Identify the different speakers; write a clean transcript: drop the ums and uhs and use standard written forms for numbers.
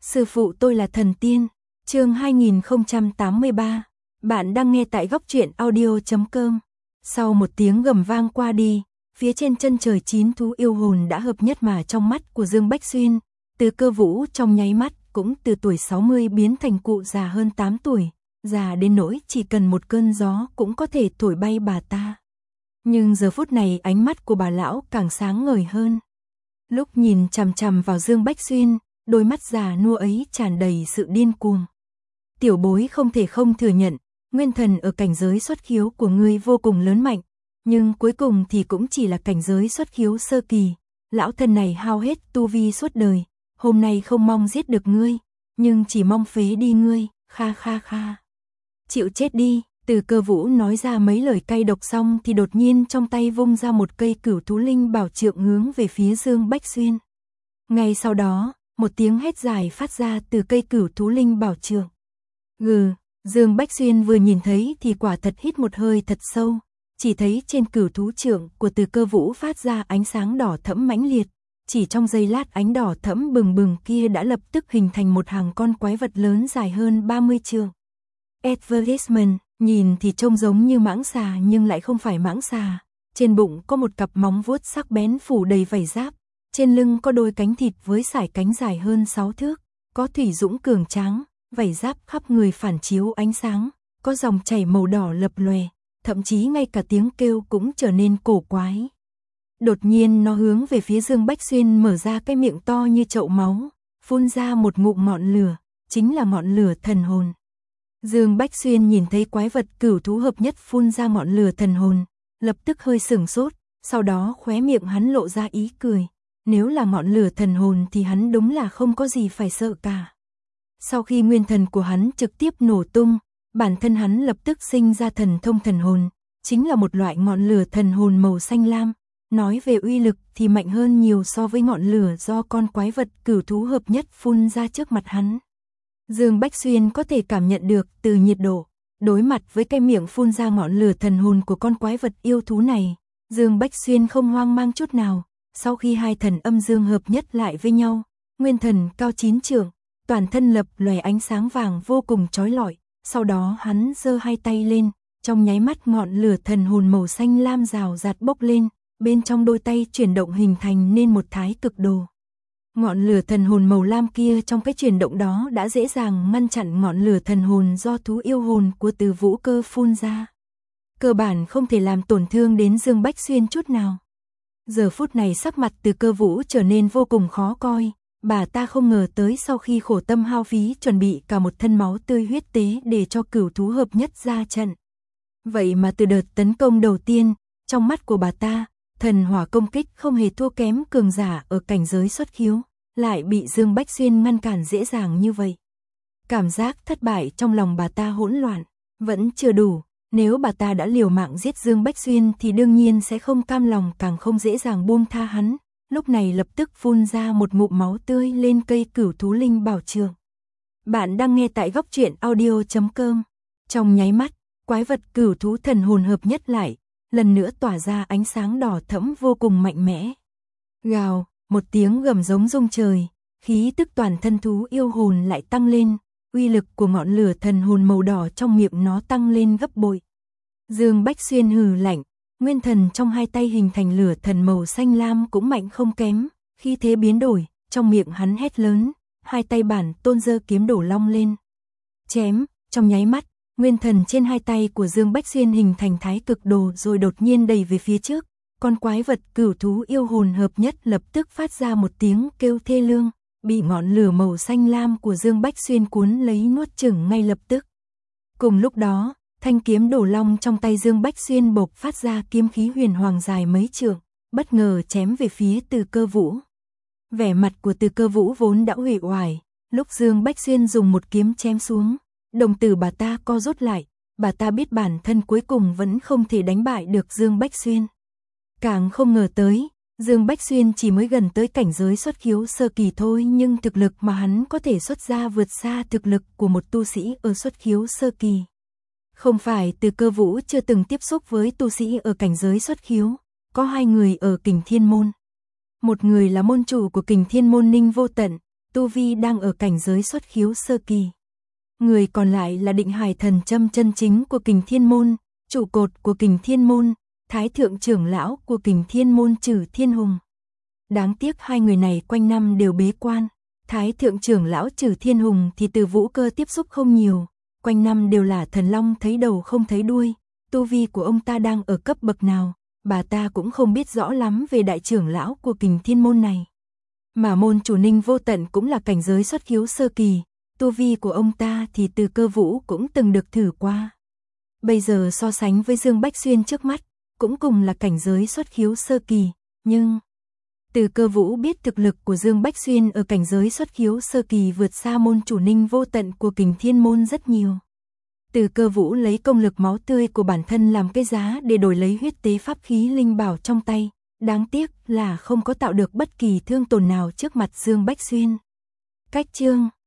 Speaker 1: Sư phụ tôi là thần tiên. Chương 2083. Bạn đang nghe tại góc truyện audio.com. Sau một tiếng gầm vang qua đi, phía trên chân trời 9 thú yêu hồn đã hợp nhất mà trong mắt của Dương Bách Xuyên, Từ Cơ Vũ trong nháy mắt cũng từ tuổi 60 biến thành cụ già hơn 8 tuổi, già đến nỗi chỉ cần một cơn gió cũng có thể thổi bay bà ta. Nhưng giờ phút này ánh mắt của bà lão càng sáng ngời hơn. Lúc nhìn chằm chằm vào Dương Bách Xuyên, đôi mắt già nua ấy tràn đầy sự điên cuồng. Tiểu bối không thể không thừa nhận, nguyên thần ở cảnh giới xuất khiếu của ngươi vô cùng lớn mạnh, nhưng cuối cùng thì cũng chỉ là cảnh giới xuất khiếu sơ kỳ. Lão thân này hao hết tu vi suốt đời, hôm nay không mong giết được ngươi, nhưng chỉ mong phế đi ngươi, kha kha kha. Chịu chết đi. Từ Cơ Vũ nói ra mấy lời cay độc xong thì đột nhiên trong tay vung ra một cây cửu thú linh bảo trượng hướng về phía Dương Bách Xuyên. Ngay sau đó, một tiếng hét dài phát ra từ cây cửu thú linh bảo trượng. Gừ, Dương Bách Xuyên vừa nhìn thấy thì quả thật hít một hơi thật sâu, chỉ thấy trên cửu thú trượng của Từ Cơ Vũ phát ra ánh sáng đỏ thẫm mãnh liệt, chỉ trong giây lát ánh đỏ thẫm bừng bừng kia đã lập tức hình thành một hàng con quái vật lớn dài hơn 30 trượng. Advertisement, nhìn thì trông giống như mãng xà nhưng lại không phải mãng xà, trên bụng có một cặp móng vuốt sắc bén phủ đầy vảy giáp, trên lưng có đôi cánh thịt với sải cánh dài hơn 6 thước, có thủy dũng cường tráng, vảy giáp khắp người phản chiếu ánh sáng, có dòng chảy màu đỏ lập lòe, thậm chí ngay cả tiếng kêu cũng trở nên cổ quái. Đột nhiên nó hướng về phía Dương Bách Xuyên mở ra cái miệng to như chậu máu, phun ra một ngụm ngọn lửa, chính là ngọn lửa thần hồn. Dương Bách Xuyên nhìn thấy quái vật cửu thú hợp nhất phun ra ngọn lửa thần hồn, lập tức hơi sửng sốt, sau đó khóe miệng hắn lộ ra ý cười. Nếu là ngọn lửa thần hồn thì hắn đúng là không có gì phải sợ cả. Sau khi nguyên thần của hắn trực tiếp nổ tung, bản thân hắn lập tức sinh ra thần thông thần hồn, chính là một loại ngọn lửa thần hồn màu xanh lam. Nói về uy lực thì mạnh hơn nhiều so với ngọn lửa do con quái vật cửu thú hợp nhất phun ra trước mặt hắn. Dương Bách Xuyên có thể cảm nhận được từ nhiệt độ, đối mặt với cái miệng phun ra ngọn lửa thần hồn của con quái vật yêu thú này, Dương Bách Xuyên không hoang mang chút nào. Sau khi hai thần âm dương hợp nhất lại với nhau, nguyên thần cao 9 trượng, toàn thân lập lòe ánh sáng vàng vô cùng chói lọi, sau đó hắn giơ hai tay lên, trong nháy mắt ngọn lửa thần hồn màu xanh lam rào rạt bốc lên, bên trong đôi tay chuyển động hình thành nên một thái cực đồ. Ngọn lửa thần hồn màu lam kia trong cái chuyển động đó đã dễ dàng ngăn chặn ngọn lửa thần hồn do thú yêu hồn của Từ Vũ Cơ phun ra. Cơ bản không thể làm tổn thương đến Dương Bách Xuyên chút nào. Giờ phút này sắc mặt Từ Cơ Vũ trở nên vô cùng khó coi, bà ta không ngờ tới sau khi khổ tâm hao phí chuẩn bị cả một thân máu tươi huyết tế để cho cửu thú hợp nhất ra trận. Vậy mà từ đợt tấn công đầu tiên, trong mắt của bà ta, thần hỏa công kích không hề thua kém cường giả ở cảnh giới xuất khiếu, lại bị Dương Bách Xuyên ngăn cản dễ dàng như vậy. Cảm giác thất bại trong lòng bà ta hỗn loạn, vẫn chưa đủ, nếu bà ta đã liều mạng giết Dương Bách Xuyên thì đương nhiên sẽ không cam lòng càng không dễ dàng buông tha hắn, lúc này lập tức phun ra một ngụm máu tươi lên cây cửu thú linh bảo trượng. Bạn đang nghe tại góc truyện audio.com. Trong nháy mắt, quái vật cửu thú thần hồn hợp nhất lại, lần nữa tỏa ra ánh sáng đỏ thẫm vô cùng mạnh mẽ. Gào, một tiếng gầm giống rung trời, khí tức toàn thân thú yêu hồn lại tăng lên, uy lực của ngọn lửa thần hồn màu đỏ trong miệng nó tăng lên gấp bội. Dương Bách Xuyên hừ lạnh, nguyên thần trong hai tay hình thành lửa thần màu xanh lam cũng mạnh không kém, khi thế biến đổi, trong miệng hắn hét lớn, hai tay bản tôn giơ kiếm đổ long lên. Chém, trong nháy mắt, nguyên thần trên hai tay của Dương Bách Xuyên hình thành thái cực đồ rồi đột nhiên đẩy về phía trước, con quái vật cửu thú yêu hồn hợp nhất lập tức phát ra một tiếng kêu thê lương, bị ngọn lửa màu xanh lam của Dương Bách Xuyên cuốn lấy nuốt chửng ngay lập tức. Cùng lúc đó, thanh kiếm đổ long trong tay Dương Bách Xuyên bộc phát ra kiếm khí huyền hoàng dài mấy trượng, bất ngờ chém về phía Từ Cơ Vũ. Vẻ mặt của Từ Cơ Vũ vốn đã uể oải, lúc Dương Bách Xuyên dùng một kiếm chém xuống, đồng tử bà ta co rút lại, bà ta biết bản thân cuối cùng vẫn không thể đánh bại được Dương Bách Xuyên. Càng không ngờ tới, Dương Bách Xuyên chỉ mới gần tới cảnh giới xuất khiếu sơ kỳ thôi nhưng thực lực mà hắn có thể xuất ra vượt xa thực lực của một tu sĩ ở xuất khiếu sơ kỳ. Không phải Từ Cơ Vũ chưa từng tiếp xúc với tu sĩ ở cảnh giới xuất khiếu, có hai người ở Kình Thiên Môn. Một người là môn chủ của Kình Thiên Môn Ninh Vô Tận, tu vi đang ở cảnh giới xuất khiếu sơ kỳ. Người còn lại là định hải thần châm chân chính của Kình Thiên Môn, trụ cột của Kình Thiên Môn, thái thượng trưởng lão của Kình Thiên Môn Trử Thiên Hùng. Đáng tiếc hai người này quanh năm đều bế quan. Thái thượng trưởng lão Trử Thiên Hùng thì từ vũ cơ tiếp xúc không nhiều, quanh năm đều là thần long thấy đầu không thấy đuôi. Tu vi của ông ta đang ở cấp bậc nào, bà ta cũng không biết rõ lắm về đại trưởng lão của Kình Thiên Môn này. Mà môn chủ Ninh Vô Tận cũng là cảnh giới xuất khiếu sơ kỳ, tu vi của ông ta thì Từ Cơ Vũ cũng từng được thử qua. Bây giờ so sánh với Dương Bách Xuyên trước mắt, cũng cùng là cảnh giới xuất khiếu sơ kỳ, nhưng Từ Cơ Vũ biết thực lực của Dương Bách Xuyên ở cảnh giới xuất khiếu sơ kỳ vượt xa môn chủ Ninh Vô Tận của Kình Thiên Môn rất nhiều. Từ Cơ Vũ lấy công lực máu tươi của bản thân làm cái giá để đổi lấy huyết tế pháp khí linh bảo trong tay, đáng tiếc là không có tạo được bất kỳ thương tổn nào trước mặt Dương Bách Xuyên. Cách chương